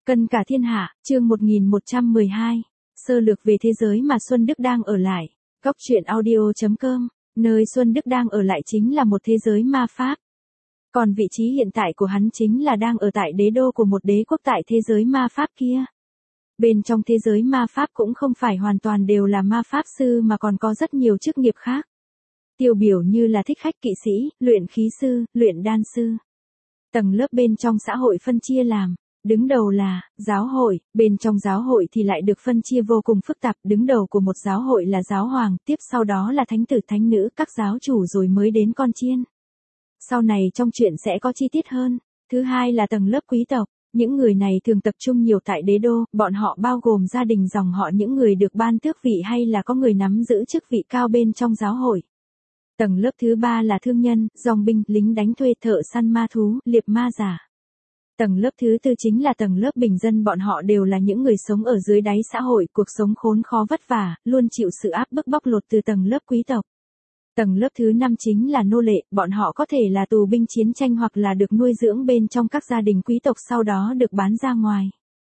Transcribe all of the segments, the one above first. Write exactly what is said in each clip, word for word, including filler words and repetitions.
Cân cả thiên hạ, chương một nghìn một trăm mười hai. Sơ lược về thế giới mà Xuân Đức đang ở lại. Góc truyện audio chấm com, nơi Xuân Đức đang ở lại chính là một thế giới ma pháp. Còn vị trí hiện tại của hắn chính là đang ở tại đế đô của một đế quốc tại thế giới ma pháp kia. Bên trong thế giới ma pháp cũng không phải hoàn toàn đều là ma pháp sư mà còn có rất nhiều chức nghiệp khác. Tiêu biểu như là thích khách kỵ sĩ, luyện khí sư, luyện đan sư. Tầng lớp bên trong xã hội phân chia làm. Đứng đầu là, giáo hội, bên trong giáo hội thì lại được phân chia vô cùng phức tạp, đứng đầu của một giáo hội là giáo hoàng, tiếp sau đó là thánh tử thánh nữ, các giáo chủ rồi mới đến con chiên. Sau này trong chuyện sẽ có chi tiết hơn. Thứ hai là tầng lớp quý tộc, những người này thường tập trung nhiều tại đế đô, bọn họ bao gồm gia đình dòng họ những người được ban tước vị hay là có người nắm giữ chức vị cao bên trong giáo hội. Tầng lớp thứ ba là thương nhân, dòng binh, lính đánh thuê, thợ săn ma thú, liệp ma giả. Tầng lớp thứ tư chính là tầng lớp bình dân, bọn họ đều là những người sống ở dưới đáy xã hội, cuộc sống khốn khó vất vả, luôn chịu sự áp bức bóc lột từ tầng lớp quý tộc. Tầng lớp thứ năm chính là nô lệ, bọn họ có thể là tù binh chiến tranh hoặc là được nuôi dưỡng bên trong các gia đình quý tộc sau đó được bán ra ngoài.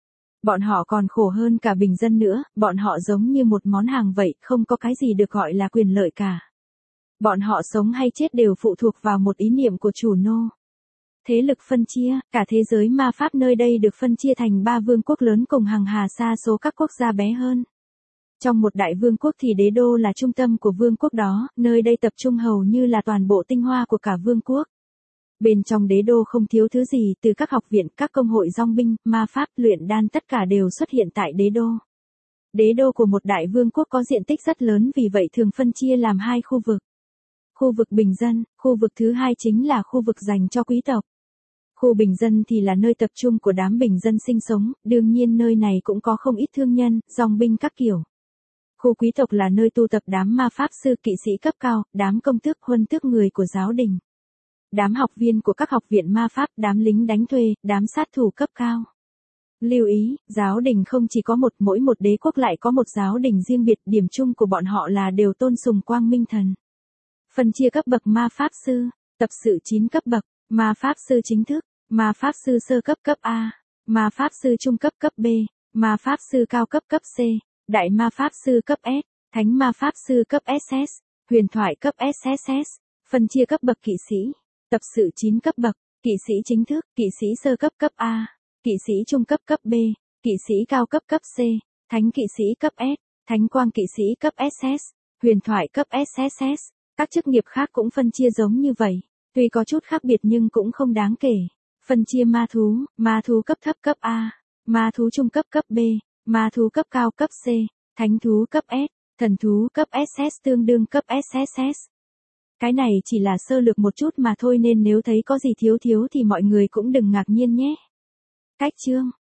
Bọn họ còn khổ hơn cả bình dân nữa, bọn họ giống như một món hàng vậy, không có cái gì được gọi là quyền lợi cả. Bọn họ sống hay chết đều phụ thuộc vào một ý niệm của chủ nô. Thế lực phân chia, cả thế giới ma pháp nơi đây được phân chia thành ba vương quốc lớn cùng hàng hà sa số các quốc gia bé hơn. Trong một đại vương quốc thì đế đô là trung tâm của vương quốc đó, nơi đây tập trung hầu như là toàn bộ tinh hoa của cả vương quốc. Bên trong đế đô không thiếu thứ gì, từ các học viện, các công hội dòng binh, ma pháp, luyện đan tất cả đều xuất hiện tại đế đô. Đế đô của một đại vương quốc có diện tích rất lớn vì vậy thường phân chia làm hai khu vực. Khu vực bình dân, khu vực thứ hai chính là khu vực dành cho quý tộc. Khu bình dân thì là nơi tập trung của đám bình dân sinh sống, đương nhiên nơi này cũng có không ít thương nhân, dòng binh các kiểu. Khu quý tộc là nơi tu tập đám ma pháp sư, kỵ sĩ cấp cao, đám công tước, huân tước người của giáo đình. Đám học viên của các học viện ma pháp, đám lính đánh thuê, đám sát thủ cấp cao. Lưu ý, giáo đình không chỉ có một, mỗi một đế quốc lại có một giáo đình riêng biệt, điểm chung của bọn họ là đều tôn sùng Quang Minh Thần. Phân chia cấp bậc ma pháp sư, tập sự chín cấp bậc, ma pháp sư chính thức, ma pháp sư sơ cấp cấp A, ma pháp sư trung cấp cấp B, ma pháp sư cao cấp cấp C, đại ma pháp sư cấp S, thánh ma pháp sư cấp ét ét, huyền thoại cấp ét ét ét, phân chia cấp bậc kỵ sĩ, tập sự chín cấp bậc, kỵ sĩ chính thức, kỵ sĩ sơ cấp cấp A, kỵ sĩ trung cấp cấp B, kỵ sĩ cao cấp cấp C, thánh kỵ sĩ cấp S, thánh quang kỵ sĩ cấp ét ét, huyền thoại cấp ét ét ét. Các chức nghiệp khác cũng phân chia giống như vậy, tuy có chút khác biệt nhưng cũng không đáng kể. Phân chia ma thú, ma thú cấp thấp cấp A, ma thú trung cấp cấp B, ma thú cấp cao cấp C, thánh thú cấp S, thần thú cấp ét ét tương đương cấp ét ét ét. Cái này chỉ là sơ lược một chút mà thôi nên nếu thấy có gì thiếu thiếu thì mọi người cũng đừng ngạc nhiên nhé. Cách chương